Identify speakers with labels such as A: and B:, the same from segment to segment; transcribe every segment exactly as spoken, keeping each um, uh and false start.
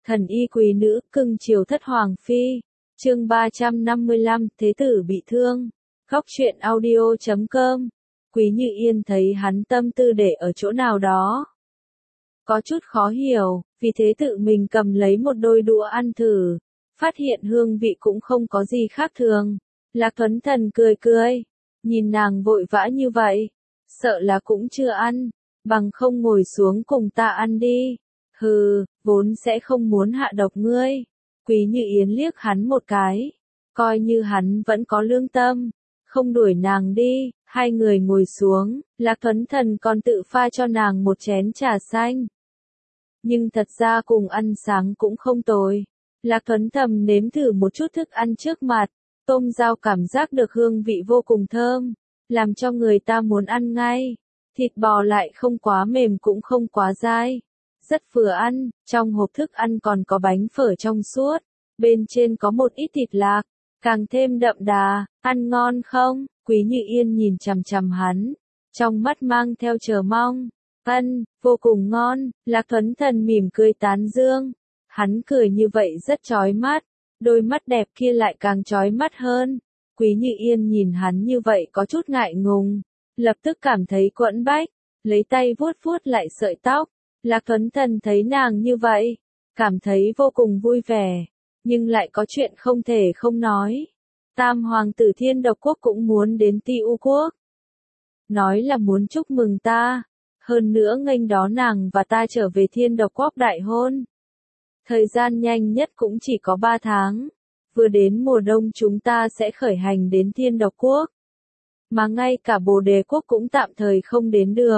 A: Thần y quý nữ, cưng chiều thất hoàng phi. Chương ba trăm năm mươi lăm, thế tử bị thương. Góc truyện audio chấm com. Quý Như Yên thấy hắn tâm tư để ở chỗ nào đó. Có chút khó hiểu, vì thế tự mình cầm lấy một đôi đũa ăn thử. Phát hiện hương vị cũng không có gì khác thường. Lạc Thuấn Thần cười cười. Nhìn nàng vội vã như vậy. Sợ là cũng chưa ăn. Bằng không ngồi xuống cùng ta ăn đi. Hừ, vốn sẽ không muốn hạ độc ngươi. Quý Như Yên liếc hắn một cái. Coi như hắn vẫn có lương tâm. Không đuổi nàng đi, hai người ngồi xuống, Lạc Thuấn Thần còn tự pha cho nàng một chén trà xanh. Nhưng thật ra cùng ăn sáng cũng không tồi. Lạc Thuấn Thầm nếm thử một chút thức ăn trước mặt, tôm rau cảm giác được hương vị vô cùng thơm, làm cho người ta muốn ăn ngay. Thịt bò lại không quá mềm cũng không quá dai. Rất vừa ăn, trong hộp thức ăn còn có bánh phở trong suốt, bên trên có một ít thịt lạc, càng thêm đậm đà, ăn ngon không? Quý Như Yên nhìn chằm chằm hắn, trong mắt mang theo chờ mong. Ân, vô cùng ngon, Lạc Thuấn Thần mỉm cười tán dương. Hắn cười như vậy rất chói mắt, đôi mắt đẹp kia lại càng chói mắt hơn. Quý Như Yên nhìn hắn như vậy có chút ngại ngùng, lập tức cảm thấy quẫn bách, lấy tay vuốt vuốt lại sợi tóc. Lạc Thuấn Thần thấy nàng như vậy, cảm thấy vô cùng vui vẻ, nhưng lại có chuyện không thể không nói. Tam hoàng tử Thiên Độc Quốc cũng muốn đến Ti U Quốc. Nói là muốn chúc mừng ta, hơn nữa nghênh đón nàng và ta trở về Thiên Độc Quốc đại hôn. Thời gian nhanh nhất cũng chỉ có ba tháng, vừa đến mùa đông chúng ta sẽ khởi hành đến Thiên Độc Quốc. Mà ngay cả Bồ Đề Quốc cũng tạm thời không đến được.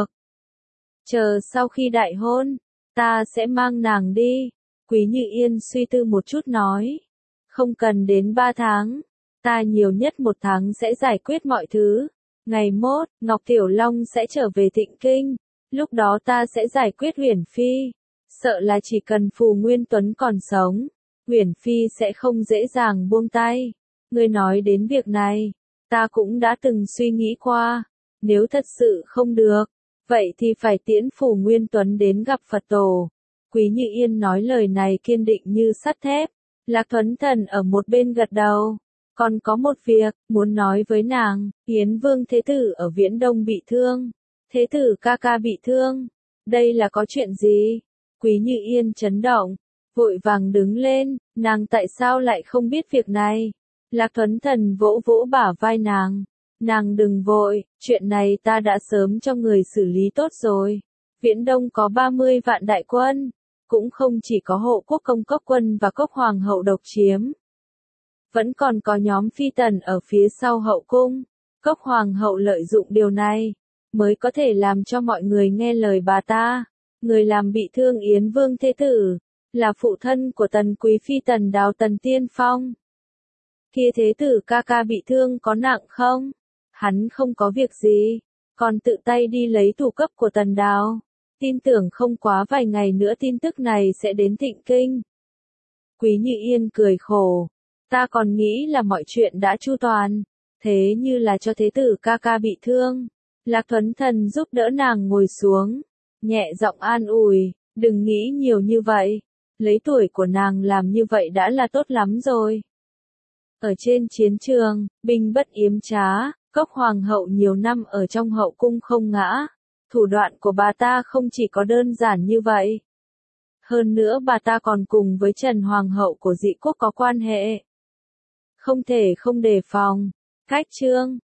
A: Chờ sau khi đại hôn, ta sẽ mang nàng đi. Quý Như Yên suy tư một chút nói. Không cần đến ba tháng, ta nhiều nhất một tháng sẽ giải quyết mọi thứ. Ngày mốt, Ngọc Tiểu Long sẽ trở về Thịnh Kinh. Lúc đó ta sẽ giải quyết Uyển Phi. Sợ là chỉ cần Phù Nguyên Tuấn còn sống, Uyển Phi sẽ không dễ dàng buông tay. Ngươi nói đến việc này, ta cũng đã từng suy nghĩ qua. Nếu thật sự không được, vậy thì phải tiễn Phù Nguyên Tuấn đến gặp Phật Tổ. Quý Như Yên nói lời này kiên định như sắt thép. Lạc Thuấn Thần ở một bên gật đầu. Còn có một việc, muốn nói với nàng, Yến Vương Thế Tử ở Viễn Đông bị thương. Thế Tử ca ca bị thương. Đây là có chuyện gì? Quý Như Yên chấn động, vội vàng đứng lên, nàng tại sao lại không biết việc này? Lạc Thuấn Thần vỗ vỗ bả vai nàng. Nàng đừng vội, chuyện này ta đã sớm cho người xử lý tốt rồi. Viễn Đông có ba mươi vạn đại quân, cũng không chỉ có hộ quốc công Cốc Quân và Cốc Hoàng hậu độc chiếm. Vẫn còn có nhóm phi tần ở phía sau hậu cung. Cốc Hoàng hậu lợi dụng điều này, mới có thể làm cho mọi người nghe lời bà ta. Người làm bị thương Yến Vương Thế Tử, là phụ thân của Tần Quý Phi Tần Đào Tần Tiên Phong. Kia Thế Tử ca ca bị thương có nặng không? Hắn không có việc gì, còn tự tay đi lấy thủ cấp của Tần Đào. Tin tưởng không quá vài ngày nữa tin tức này sẽ đến Thịnh Kinh. Quý Như Yên cười khổ. Ta còn nghĩ là mọi chuyện đã chu toàn, thế như là cho Thế Tử ca ca bị thương. Lạc Thuấn Thần giúp đỡ nàng ngồi xuống, nhẹ giọng an ủi, đừng nghĩ nhiều như vậy. Lấy tuổi của nàng làm như vậy đã là tốt lắm rồi. Ở trên chiến trường, binh bất yếm trá, Cốc Hoàng hậu nhiều năm ở trong hậu cung không ngã. Thủ đoạn của bà ta không chỉ có đơn giản như vậy. Hơn nữa bà ta còn cùng với Trần Hoàng hậu của Dị Quốc có quan hệ. Không thể không đề phòng. Cách chương,